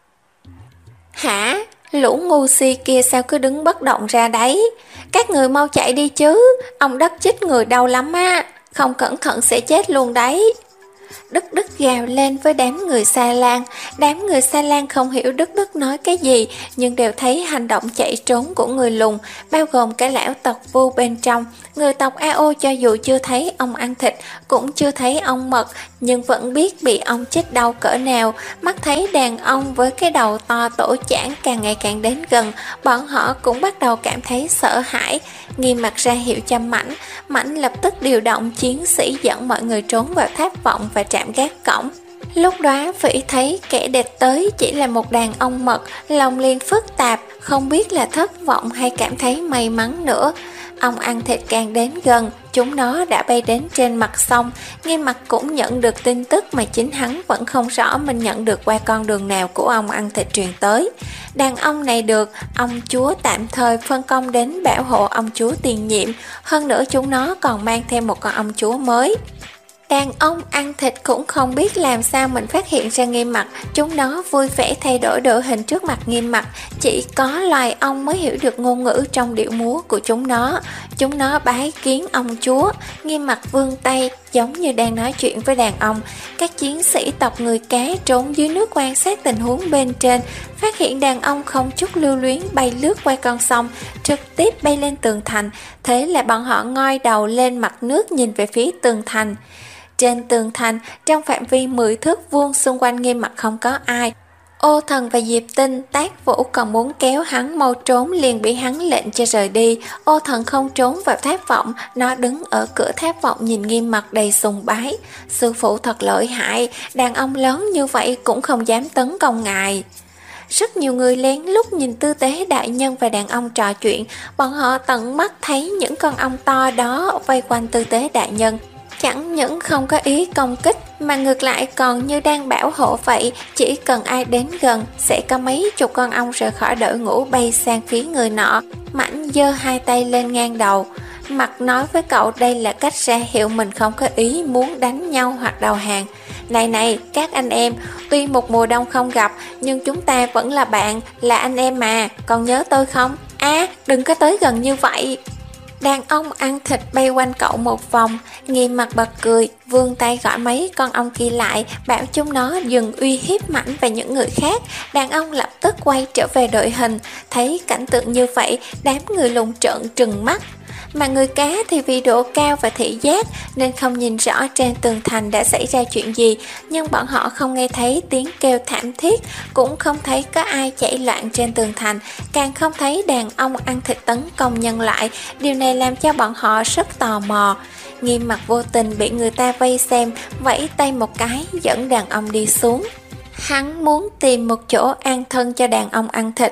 Hả? Lũ ngu si kia sao cứ đứng bất động ra đấy? Các người mau chạy đi chứ, ông đất chích người đau lắm á, không cẩn thận sẽ chết luôn đấy. Đức Đức gào lên với đám người Sa Lan. Đám người Sa Lan không hiểu Đức Đức nói cái gì, nhưng đều thấy hành động chạy trốn của người lùn, bao gồm cả lão tộc Vu bên trong. Người tộc A O cho dù chưa thấy ông ăn thịt, cũng chưa thấy ông mật, nhưng vẫn biết bị ông chích đau cỡ nào. Mắt thấy đàn ông với cái đầu to tổ chảng càng ngày càng đến gần, bọn họ cũng bắt đầu cảm thấy sợ hãi. Nghiêm Mặc ra hiệu cho Mãnh, Mãnh lập tức điều động chiến sĩ dẫn mọi người trốn vào tháp vọng và trạm gác cổng. Lúc đó Phỉ thấy kẻ địch tới chỉ là một đàn ông mật, lòng liền phức tạp, không biết là thất vọng hay cảm thấy may mắn nữa. Ông ăn thịt càng đến gần, chúng nó đã bay đến trên mặt sông. Nghiêm Mặc cũng nhận được tin tức mà chính hắn vẫn không rõ mình nhận được qua con đường nào của ông ăn thịt truyền tới. Đàn ông này được ông chúa tạm thời phân công đến bảo hộ ông chúa tiền nhiệm, hơn nữa chúng nó còn mang thêm một con ông chúa mới. Đàn ông ăn thịt cũng không biết làm sao mình phát hiện ra Nghiêm Mặc, chúng nó vui vẻ thay đổi đội hình trước mặt Nghiêm Mặc, chỉ có loài ong mới hiểu được ngôn ngữ trong điệu múa của chúng nó. Chúng nó bái kiến ông chúa, Nghiêm Mặc vươn tay giống như đang nói chuyện với đàn ông. Các chiến sĩ tộc người cá trốn dưới nước quan sát tình huống bên trên, phát hiện đàn ông không chút lưu luyến bay lướt qua con sông, trực tiếp bay lên tường thành. Thế là bọn họ ngoi đầu lên mặt nước nhìn về phía tường thành. Trên tường thành, trong phạm vi mười thước vuông xung quanh Nghiêm Mặc không có ai. Ô Thần và Diệp Tinh, Tác Vũ còn muốn kéo hắn mau trốn, liền bị hắn lệnh cho rời đi. Ô Thần không trốn vào tháp vọng, nó đứng ở cửa tháp vọng nhìn Nghiêm Mặc đầy sùng bái. Sư phụ thật lợi hại, đàn ông lớn như vậy cũng không dám tấn công ngài. Rất nhiều người lén lút nhìn tư tế đại nhân và đàn ông trò chuyện, bọn họ tận mắt thấy những con ong to đó vây quanh tư tế đại nhân. Chẳng những không có ý công kích mà ngược lại còn như đang bảo hộ vậy, chỉ cần ai đến gần sẽ có mấy chục con ong rời khỏi đội ngũ bay sang phía người nọ. Mãnh giơ hai tay lên ngang đầu, mặt nói với cậu đây là cách ra hiệu mình không có ý muốn đánh nhau hoặc đầu hàng. Này này các anh em, tuy một mùa đông không gặp nhưng chúng ta vẫn là bạn, là anh em mà, còn nhớ tôi không? À, đừng có tới gần như vậy. Đàn ông ăn thịt bay quanh cậu một vòng, Nghiêm Mặc bật cười, vươn tay gọi mấy con ong kia lại, bảo chúng nó dừng uy hiếp Mãnh và những người khác. Đàn ông lập tức quay trở về đội hình, thấy cảnh tượng như vậy, đám người lùn trợn trừng mắt. Mà người cá thì vì độ cao và thị giác nên không nhìn rõ trên tường thành đã xảy ra chuyện gì, nhưng bọn họ không nghe thấy tiếng kêu thảm thiết, cũng không thấy có ai chạy loạn trên tường thành, càng không thấy đàn ông ăn thịt tấn công nhân loại. Điều này làm cho bọn họ rất tò mò. Nghiêm Mặc vô tình bị người ta vây xem, vẫy tay một cái dẫn đàn ông đi xuống. Hắn muốn tìm một chỗ an thân cho đàn ông ăn thịt.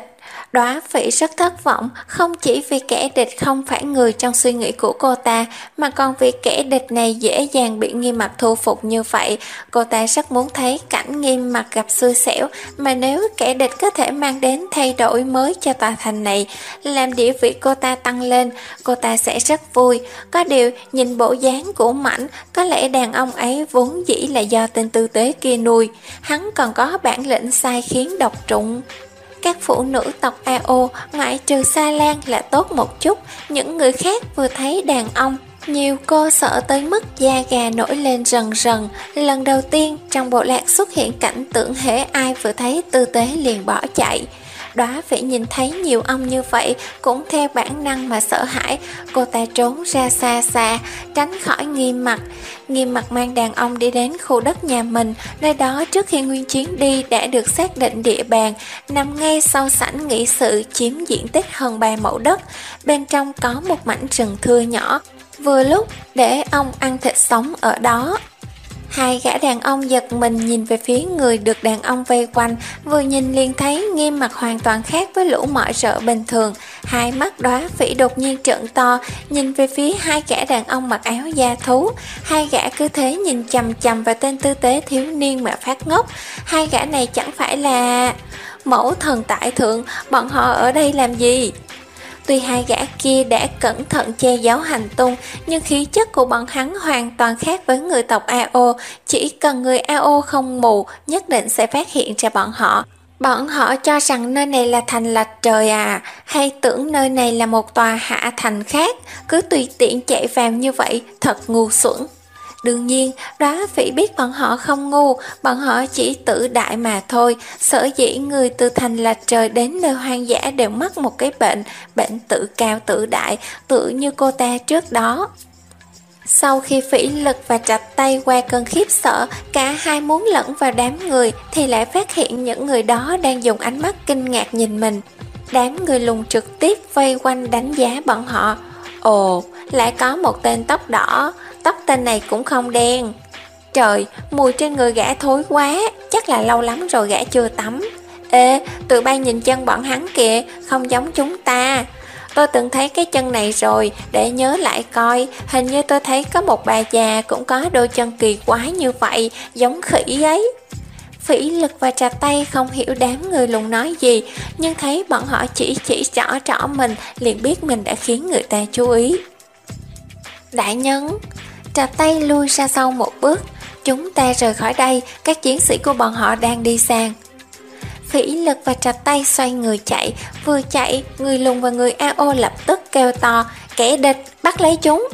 Đóa Phỉ rất thất vọng, không chỉ vì kẻ địch không phải người trong suy nghĩ của cô ta, mà còn vì kẻ địch này dễ dàng bị Nghiêm Mặc thu phục như vậy. Cô ta rất muốn thấy cảnh Nghiêm Mặc gặp xui xẻo, mà nếu kẻ địch có thể mang đến thay đổi mới cho tòa thành này, làm địa vị cô ta tăng lên, cô ta sẽ rất vui. Có điều, nhìn bộ dáng của Mảnh, có lẽ đàn ông ấy vốn dĩ là do tên tư tế kia nuôi, hắn còn có bản lĩnh sai khiến độc trụng. Các phụ nữ tộc a o ngoại trừ Sa Lan là tốt một chút, những người khác vừa thấy đàn ông, nhiều cô sợ tới mức da gà nổi lên rần rần. Lần đầu tiên trong bộ lạc xuất hiện cảnh tượng hễ ai vừa thấy tư tế liền bỏ chạy. Đóa Phỉ nhìn thấy nhiều ông như vậy cũng theo bản năng mà sợ hãi, cô ta trốn ra xa xa, tránh khỏi Nghiêm Mặc. Nghiêm Mặc mang đàn ông đi đến khu đất nhà mình, nơi đó trước khi nguyên chuyến đi đã được xác định địa bàn, nằm ngay sau sảnh nghị sự chiếm diện tích hơn ba mẫu đất. Bên trong có một mảnh rừng thưa nhỏ, vừa lúc để ông ăn thịt sống ở đó. Hai gã đàn ông giật mình nhìn về phía người được đàn ông vây quanh, vừa nhìn liền thấy Nghiêm Mặc hoàn toàn khác với lũ mọi rợ bình thường. Hai mắt Đóa Phỉ đột nhiên trợn to, nhìn về phía hai gã đàn ông mặc áo da thú. Hai gã cứ thế nhìn chằm chằm vào tên tư tế thiếu niên mà phát ngốc. Hai gã này chẳng phải là mẫu thần tại thượng, bọn họ ở đây làm gì? Tuy hai gã kia đã cẩn thận che giấu hành tung, nhưng khí chất của bọn hắn hoàn toàn khác với người tộc a o. Chỉ cần người a o không mù, nhất định sẽ phát hiện ra bọn họ. Bọn họ cho rằng nơi này là thành Lạch Trời à, hay tưởng nơi này là một tòa hạ thành khác, cứ tùy tiện chạy vào như vậy, thật ngu xuẩn. Đương nhiên, Đóa Phỉ biết bọn họ không ngu, bọn họ chỉ tự đại mà thôi. Sở dĩ người từ thành Lạch Trời đến nơi hoang dã đều mắc một cái bệnh, bệnh tự cao tự đại, tự như cô ta trước đó. Sau khi Phỉ Lực và Trạch Tay qua cơn khiếp sợ, cả hai muốn lẫn vào đám người thì lại phát hiện những người đó đang dùng ánh mắt kinh ngạc nhìn mình. Đám người lùn trực tiếp vây quanh đánh giá bọn họ. Ồ, lại có một tên tóc đỏ, tóc tên này cũng không đen. Trời, mùi trên người gã thối quá, chắc là lâu lắm rồi gã chưa tắm. Ê, tụi bay nhìn chân bọn hắn kìa, không giống chúng ta. Tôi từng thấy cái chân này rồi, để nhớ lại coi, hình như tôi thấy có một bà già cũng có đôi chân kỳ quái như vậy, giống khỉ ấy. Phỉ Lực và Trạch Tay không hiểu đám người lùn nói gì, nhưng thấy bọn họ chỉ chỉ trỏ trỏ mình, liền biết mình đã khiến người ta chú ý. Đại nhân, Trạch Tay lui ra sau một bước, chúng ta rời khỏi đây, các chiến sĩ của bọn họ đang đi sang. Phỉ Lực và Trạch Tay xoay người chạy, vừa chạy, người lùn và người a o lập tức kêu to, kẻ địch, bắt lấy chúng.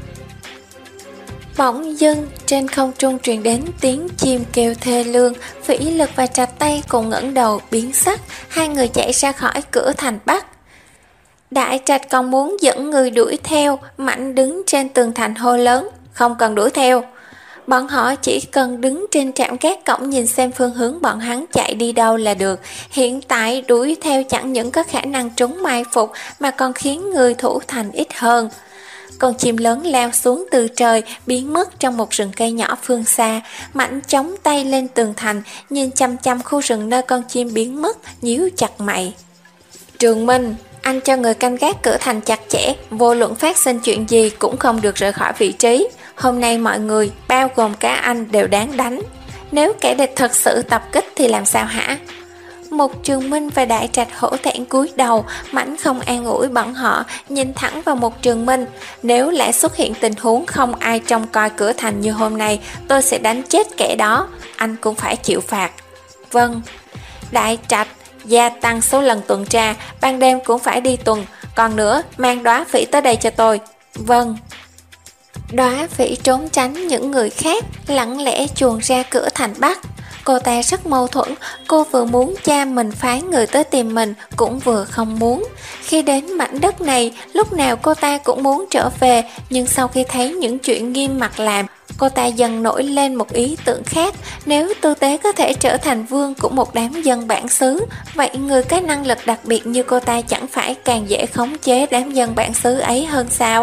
Bỗng dưng trên không trung truyền đến tiếng chim kêu thê lương. Phỉ Lực và Trạch Tay cùng ngẩng đầu biến sắc, hai người chạy ra khỏi cửa thành Bắc. Đại Trạch còn muốn dẫn người đuổi theo, Mạnh đứng trên tường thành hô lớn, không cần đuổi theo. Bọn họ chỉ cần đứng trên trạm gác cổng nhìn xem phương hướng bọn hắn chạy đi đâu là được. Hiện tại đuổi theo chẳng những có khả năng trúng mai phục mà còn khiến người thủ thành ít hơn. Con chim lớn lao xuống từ trời, biến mất trong một rừng cây nhỏ phương xa. Mạnh chống tay lên tường thành, nhìn chăm chăm khu rừng nơi con chim biến mất, nhíu chặt mày. Trường Minh, anh cho người canh gác cửa thành chặt chẽ, vô luận phát sinh chuyện gì cũng không được rời khỏi vị trí. Hôm nay mọi người, bao gồm cả anh, đều đáng đánh. Nếu kẻ địch thật sự tập kích thì làm sao hả? Một Trường Minh và Đại Trạch hổ thẹn cúi đầu, Mãnh không an ủi bọn họ, nhìn thẳng vào một Trường Minh. Nếu lại xuất hiện tình huống không ai trông coi cửa thành như hôm nay, tôi sẽ đánh chết kẻ đó, anh cũng phải chịu phạt. Vâng. Đại Trạch, gia tăng số lần tuần tra, ban đêm cũng phải đi tuần. Còn nữa, mang Đóa Phỉ tới đây cho tôi. Vâng. Đóa Phỉ trốn tránh những người khác, lặng lẽ chuồn ra cửa thành Bắc. Cô ta rất mâu thuẫn, cô vừa muốn cha mình phái người tới tìm mình, cũng vừa không muốn. Khi đến mảnh đất này, lúc nào cô ta cũng muốn trở về, nhưng sau khi thấy những chuyện Nghiêm Mặc làm, cô ta dần nổi lên một ý tưởng khác. Nếu tư tế có thể trở thành vương của một đám dân bản xứ, vậy người có năng lực đặc biệt như cô ta chẳng phải càng dễ khống chế đám dân bản xứ ấy hơn sao?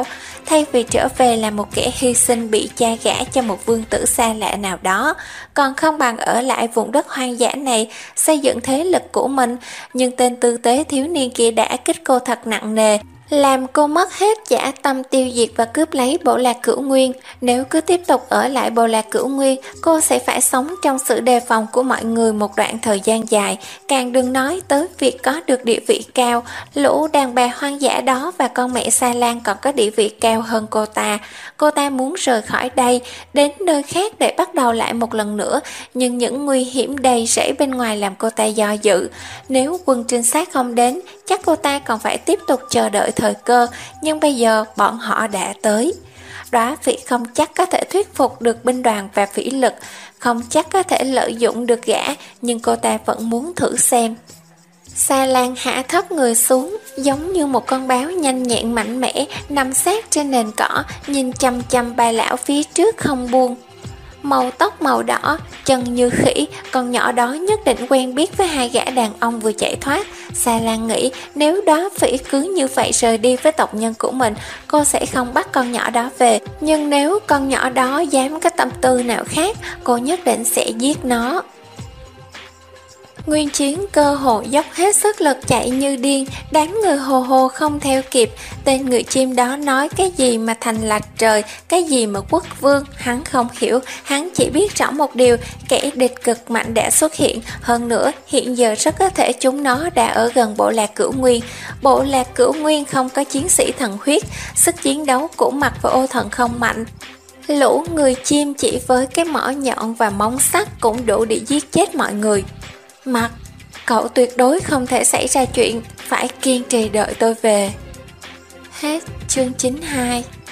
thay vì trở về là một kẻ hy sinh bị cha gả cho một vương tử xa lạ nào đó, còn không bằng ở lại vùng đất hoang dã này, xây dựng thế lực của mình. Nhưng tên tư tế thiếu niên kia đã kích cô thật nặng nề, làm cô mất hết dã tâm tiêu diệt và cướp lấy bộ lạc Cửu Nguyên. Nếu cứ tiếp tục ở lại bộ lạc Cửu Nguyên, cô sẽ phải sống trong sự đề phòng của mọi người một đoạn thời gian dài, càng đừng nói tới việc có được địa vị cao. Lũ đàn bà hoang dã đó và con mẹ Sa Lan còn có địa vị cao hơn cô ta. Cô ta muốn rời khỏi đây, đến nơi khác để bắt đầu lại một lần nữa, nhưng những nguy hiểm đầy rẫy bên ngoài làm cô ta do dự. Nếu quân trinh sát không đến, chắc cô ta còn phải tiếp tục chờ đợi thời cơ, nhưng bây giờ bọn họ đã tới. Đóa Phỉ không chắc có thể thuyết phục được binh đoàn và Phỉ Lực, không chắc có thể lợi dụng được gã, nhưng cô ta vẫn muốn thử xem. Sa Lan hạ thấp người xuống, giống như một con báo nhanh nhẹn mạnh mẽ, nằm sát trên nền cỏ, nhìn chăm chăm ba lão phía trước không buông. Màu tóc màu đỏ, chân như khỉ, con nhỏ đó nhất định quen biết với hai gã đàn ông vừa chạy thoát. Sa Lan nghĩ nếu Đóa Phỉ cứ như vậy rời đi với tộc nhân của mình, cô sẽ không bắt con nhỏ đó về. Nhưng nếu con nhỏ đó dám có tâm tư nào khác, cô nhất định sẽ giết nó. Nguyên Chiến cơ hồ dốc hết sức lực chạy như điên, đám người hồ hồ không theo kịp. Tên người chim đó nói cái gì mà thành lạch trời, cái gì mà quốc vương, hắn không hiểu. Hắn chỉ biết rõ một điều, kẻ địch cực mạnh đã xuất hiện. Hơn nữa, hiện giờ rất có thể chúng nó đã ở gần bộ lạc Cửu Nguyên. Bộ lạc Cửu Nguyên không có chiến sĩ thần huyết, sức chiến đấu của Mặt và Ô Thần không mạnh. Lũ người chim chỉ với cái mỏ nhọn và móng sắt cũng đủ để giết chết mọi người. Mặt, cậu tuyệt đối không thể xảy ra chuyện, phải kiên trì đợi tôi về. Hết chương chín mươi hai.